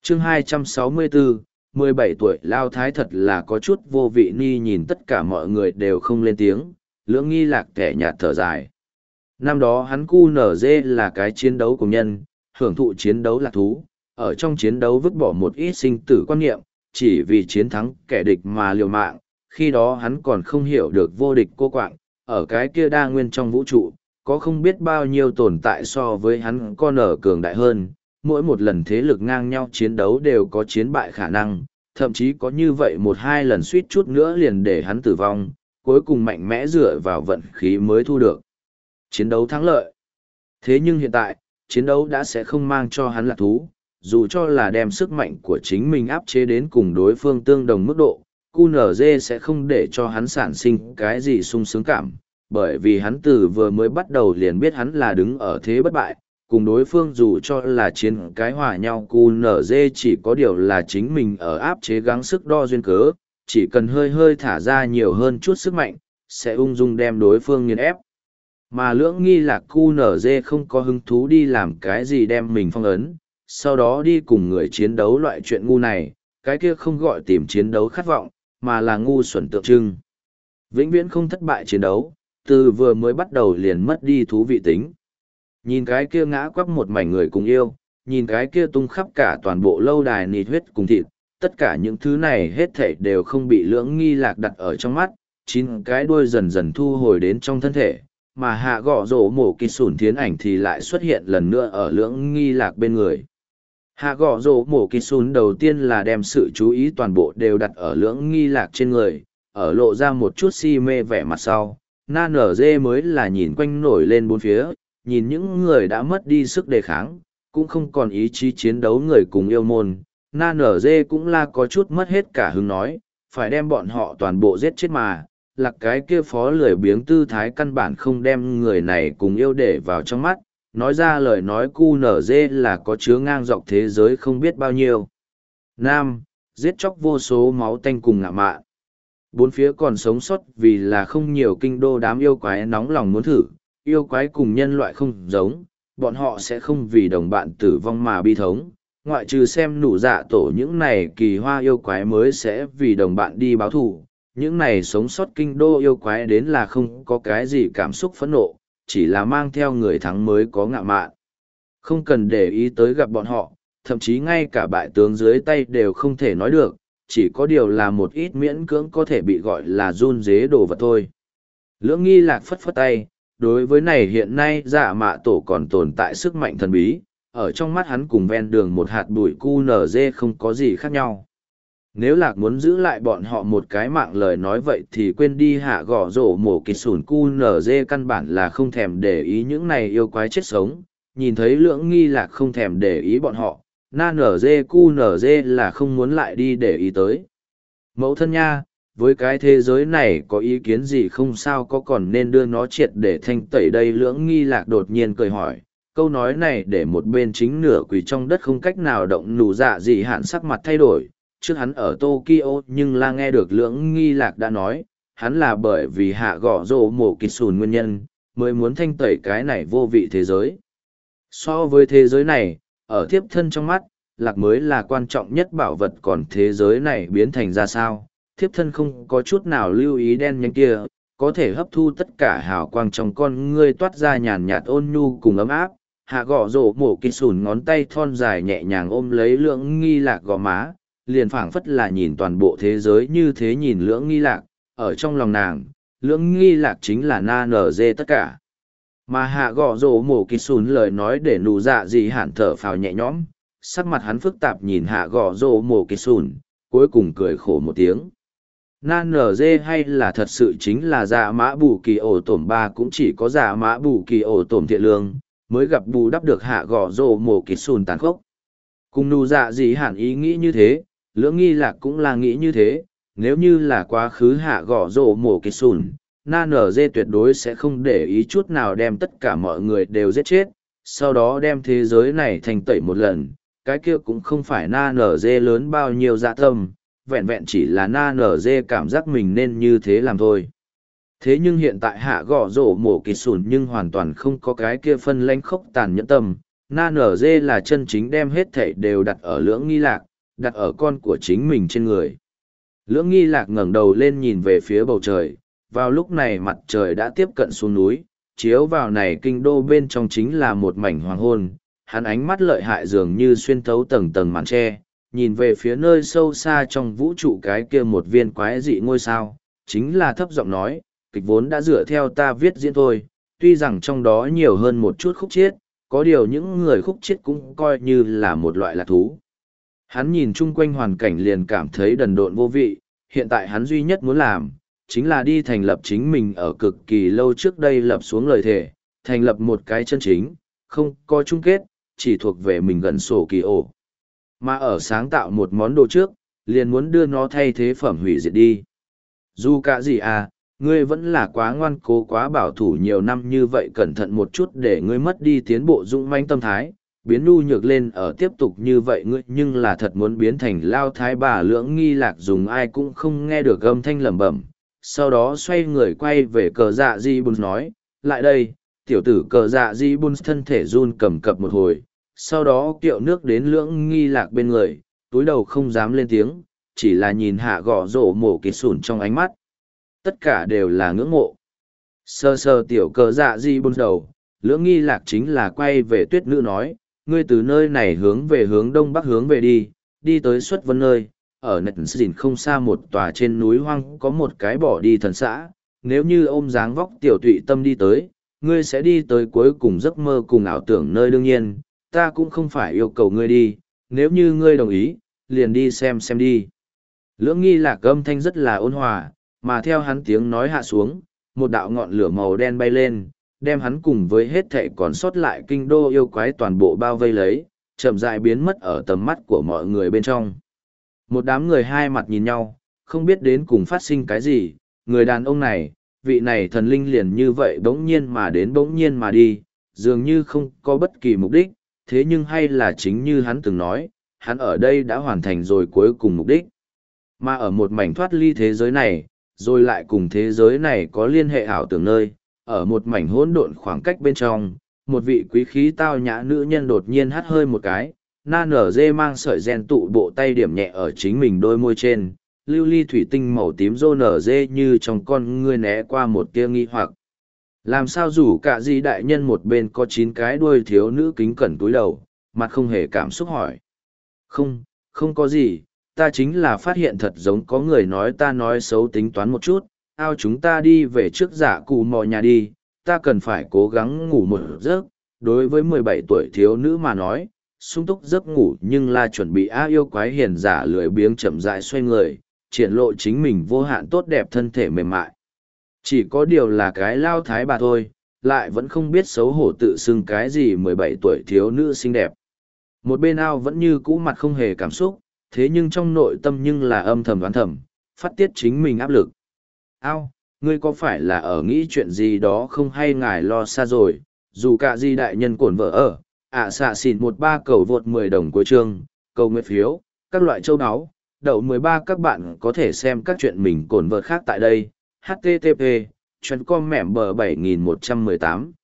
chương 264, 17 tuổi Lao Thái thật là có chút vô vị ni nhìn tất cả mọi người đều không lên tiếng, Lưỡng Nghi Lạc kẻ nhạt thở dài. Năm đó hắn QNZ là cái chiến đấu cùng nhân, hưởng thụ chiến đấu lạc thú, ở trong chiến đấu vứt bỏ một ít sinh tử quan niệm, chỉ vì chiến thắng kẻ địch mà liều mạng, khi đó hắn còn không hiểu được vô địch cô quạng, ở cái kia đa nguyên trong vũ trụ, có không biết bao nhiêu tồn tại so với hắn con ở cường đại hơn, mỗi một lần thế lực ngang nhau chiến đấu đều có chiến bại khả năng, thậm chí có như vậy một hai lần suýt chút nữa liền để hắn tử vong, cuối cùng mạnh mẽ dựa vào vận khí mới thu được chiến đấu thắng lợi. Thế nhưng hiện tại, chiến đấu đã sẽ không mang cho hắn lạc thú, dù cho là đem sức mạnh của chính mình áp chế đến cùng đối phương tương đồng mức độ, QNZ sẽ không để cho hắn sản sinh cái gì sung sướng cảm, bởi vì hắn từ vừa mới bắt đầu liền biết hắn là đứng ở thế bất bại, cùng đối phương dù cho là chiến cái hòa nhau QNZ chỉ có điều là chính mình ở áp chế gắng sức đo duyên cớ, chỉ cần hơi hơi thả ra nhiều hơn chút sức mạnh, sẽ ung dung đem đối phương nghiền ép. Mà Lưỡng Nghi Lạc QNZ không có hứng thú đi làm cái gì đem mình phong ấn, sau đó đi cùng người chiến đấu loại chuyện ngu này, cái kia không gọi tìm chiến đấu khát vọng, mà là ngu xuẩn tượng trưng. Vĩnh viễn không thất bại chiến đấu, từ vừa mới bắt đầu liền mất đi thú vị tính. Nhìn cái kia ngã quắp một mảnh người cùng yêu, nhìn cái kia tung khắp cả toàn bộ lâu đài nịt huyết cùng thịt, tất cả những thứ này hết thảy đều không bị Lưỡng Nghi Lạc đặt ở trong mắt, chín cái đuôi dần dần thu hồi đến trong thân thể, mà hạ gõ rổ mổ kỳ sủn thiến ảnh thì lại xuất hiện lần nữa ở Lưỡng Nghi Lạc bên người. Hạ gõ rổ mổ kỳ sủn đầu tiên là đem sự chú ý toàn bộ đều đặt ở Lưỡng Nghi Lạc trên người, ở lộ ra một chút si mê vẻ mặt sau, na nở dê mới là nhìn quanh nổi lên bốn phía, nhìn những người đã mất đi sức đề kháng, cũng không còn ý chí chiến đấu người cùng yêu môn, na nở dê cũng là có chút mất hết cả hứng nói, phải đem bọn họ toàn bộ giết chết mà, lạc cái kia phó lười biếng tư thái căn bản không đem người này cùng yêu để vào trong mắt, nói ra lời nói QNZ là có chứa ngang dọc thế giới không biết bao nhiêu. Nam, giết chóc vô số máu tanh cùng ngạ mạn. Bốn phía còn sống sót vì là không nhiều kinh đô đám yêu quái nóng lòng muốn thử, yêu quái cùng nhân loại không giống, bọn họ sẽ không vì đồng bạn tử vong mà bi thống, ngoại trừ xem nụ dạ tổ những này kỳ hoa yêu quái mới sẽ vì đồng bạn đi báo thù. Những này sống sót kinh đô yêu quái đến là không có cái gì cảm xúc phẫn nộ, chỉ là mang theo người thắng mới có ngạo mạn. Không cần để ý tới gặp bọn họ, thậm chí ngay cả bại tướng dưới tay đều không thể nói được, chỉ có điều là một ít miễn cưỡng có thể bị gọi là run dế đồ vật thôi. Lưỡng Nghi Lạc phất phất tay, đối với này hiện nay dạ mạ tổ còn tồn tại sức mạnh thần bí, ở trong mắt hắn cùng ven đường một hạt bụi QNZ không có gì khác nhau. Nếu Lạc muốn giữ lại bọn họ một cái mạng lời nói vậy thì quên đi hạ gõ rổ mổ kịch sủn QNZ căn bản là không thèm để ý những này yêu quái chết sống, nhìn thấy Lưỡng Nghi Lạc không thèm để ý bọn họ, na nz QNZ là không muốn lại đi để ý tới. Mẫu thân nha, với cái thế giới này có ý kiến gì không sao có còn nên đưa nó triệt để thanh tẩy đây Lưỡng Nghi Lạc đột nhiên cười hỏi. Câu nói này để một bên chính nửa quỳ trong đất không cách nào động nụ dạ gì hạn sắc mặt thay đổi. Trước hắn ở Tokyo nhưng là nghe được Lưỡng Nghi Lạc đã nói, hắn là bởi vì hạ gõ rổ mổ kịch sùn nguyên nhân, mới muốn thanh tẩy cái này vô vị thế giới. So với thế giới này, ở thiếp thân trong mắt, Lạc mới là quan trọng nhất bảo vật còn thế giới này biến thành ra sao. Thiếp thân không có chút nào lưu ý đen nhánh kia, có thể hấp thu tất cả hào quang trong con ngươi toát ra nhàn nhạt ôn nhu cùng ấm áp. Hạ gõ rổ mổ kịch sùn ngón tay thon dài nhẹ nhàng ôm lấy Lưỡng Nghi Lạc gò má, liền phảng phất là nhìn toàn bộ thế giới như thế nhìn Lưỡng Nghi Lạc, ở trong lòng nàng, Lưỡng Nghi Lạc chính là na nở dê tất cả. Mà hạ gõ rổ mổ kịch sùn lời nói để nụ dạ gì hạn thở phào nhẹ nhõm, sắc mặt hắn phức tạp nhìn hạ gõ rổ mổ kịch sùn, cuối cùng cười khổ một tiếng. Na nở dê hay là thật sự chính là dạ mã bù kỳ ổ tổm ba cũng chỉ có dạ mã bù kỳ ổ tổm thiện lương, mới gặp bù đắp được hạ gõ rổ mổ kịch sùn tàn khốc. Cùng nụ dạ gì hạn ý nghĩ như thế, Lưỡng Nghi Lạc cũng là nghĩ như thế, nếu như là quá khứ hạ gõ rổ mổ kịch sùn, na nở dê tuyệt đối sẽ không để ý chút nào đem tất cả mọi người đều giết chết, sau đó đem thế giới này thành tẩy một lần, cái kia cũng không phải na nở dê lớn bao nhiêu dạ tâm, vẹn vẹn chỉ là na nở dê cảm giác mình nên như thế làm thôi. Thế nhưng hiện tại hạ gõ rổ mổ kịch sùn nhưng hoàn toàn không có cái kia phân lãnh khốc tàn nhẫn tâm, Na nở dê là chân chính đem hết thảy đều đặt ở lưỡng nghi lạc, đặt ở con của chính mình trên người. Lưỡng nghi lạc ngẩng đầu lên nhìn về phía bầu trời, vào lúc này mặt trời đã tiếp cận xuống núi, chiếu vào này kinh đô bên trong chính là một mảnh hoàng hôn, hắn ánh mắt lợi hại dường như xuyên thấu tầng tầng màn tre, nhìn về phía nơi sâu xa trong vũ trụ cái kia một viên quái dị ngôi sao, chính là thấp giọng nói, kịch vốn đã dựa theo ta viết diễn thôi, tuy rằng trong đó nhiều hơn một chút khúc chiết, có điều những người khúc chiết cũng coi như là một loại lạc thú. Hắn nhìn chung quanh hoàn cảnh liền cảm thấy đần độn vô vị, hiện tại hắn duy nhất muốn làm, chính là đi thành lập chính mình ở cực kỳ lâu trước đây lập xuống lời thề, thành lập một cái chân chính, không có chung kết, chỉ thuộc về mình gần sổ kỳ ổ. Mà ở sáng tạo một món đồ trước, liền muốn đưa nó thay thế phẩm hủy diệt đi. Dù cả gì à, ngươi vẫn là quá ngoan cố quá bảo thủ nhiều năm như vậy, cẩn thận một chút để ngươi mất đi tiến bộ dũng mãnh tâm thái, biến nhu nhược lên ở tiếp tục như vậy ngươi nhưng là thật muốn biến thành lao thái bà. Lưỡng nghi lạc dùng ai cũng không nghe được âm thanh lẩm bẩm, sau đó xoay người quay về cờ dạ di bùn nói, lại đây. Tiểu tử cờ dạ di bùn thân thể run cầm cập một hồi, sau đó kiệu nước đến lưỡng nghi lạc bên người, túi đầu không dám lên tiếng, chỉ là nhìn hạ gõ rổ mổ kịt sủn trong ánh mắt. Tất cả đều là ngưỡng mộ. Sơ sơ tiểu cờ dạ di bùn đầu, lưỡng nghi lạc chính là quay về tuyết nữ nói, ngươi từ nơi này hướng về hướng đông bắc hướng về đi, đi tới xuất vân nơi, ở nạch xỉn không xa một tòa trên núi hoang có một cái bỏ đi thần xã, nếu như ôm dáng vóc tiểu tụy tâm đi tới, ngươi sẽ đi tới cuối cùng giấc mơ cùng ảo tưởng nơi. Đương nhiên, ta cũng không phải yêu cầu ngươi đi, nếu như ngươi đồng ý, liền đi xem đi. Lưỡng nghi lạc âm thanh rất là ôn hòa, mà theo hắn tiếng nói hạ xuống, một đạo ngọn lửa màu đen bay lên, đem hắn cùng với hết thệ còn sót lại kinh đô yêu quái toàn bộ bao vây lấy, chậm rãi biến mất ở tầm mắt của mọi người bên trong. Một đám người hai mặt nhìn nhau, không biết đến cùng phát sinh cái gì, người đàn ông này, vị này thần linh liền như vậy bỗng nhiên mà đến bỗng nhiên mà đi, dường như không có bất kỳ mục đích, thế nhưng hay là chính như hắn từng nói, hắn ở đây đã hoàn thành rồi cuối cùng mục đích. Mà ở một mảnh thoát ly thế giới này, rồi lại cùng thế giới này có liên hệ ảo tưởng nơi, ở một mảnh hỗn độn khoảng cách bên trong, một vị quý khí tao nhã nữ nhân đột nhiên hắt hơi một cái, na nở dê mang sợi ren tụ bộ tay điểm nhẹ ở chính mình đôi môi trên, lưu ly thủy tinh màu tím rô nở dê như trong con ngươi né qua một tia nghi hoặc. Làm sao rủ cả gì đại nhân một bên có 9 cái đuôi thiếu nữ kính cẩn túi đầu, mặt không hề cảm xúc hỏi. Không có gì, ta chính là phát hiện thật giống có người nói ta nói xấu tính toán một chút, ao chúng ta đi về trước giả cụ mò nhà đi, ta cần phải cố gắng ngủ một giấc. Đối với 17 tuổi thiếu nữ mà nói, sung túc giấc ngủ nhưng là chuẩn bị yêu quái hiền giả lười biếng chậm rãi xoay người, triển lộ chính mình vô hạn tốt đẹp thân thể mềm mại. Chỉ có điều là cái lao thái bà thôi, lại vẫn không biết xấu hổ tự xưng cái gì 17 tuổi thiếu nữ xinh đẹp. Một bên ao vẫn như cũ mặt không hề cảm xúc, thế nhưng trong nội tâm nhưng là âm thầm đoán thầm, phát tiết chính mình áp lực. Ao, ngươi có phải là ở nghĩ chuyện gì đó không hay ngài lo xa rồi, dù cả di đại nhân cổn vợ ở, xạ xỉn 13 cầu vượt 10 đồng cuối chương, cầu nguyện phiếu, các loại châu áo, đậu 13 các bạn có thể xem các chuyện mình cổn vợ khác tại đây, http, chuyên com mẻm bờ 7118.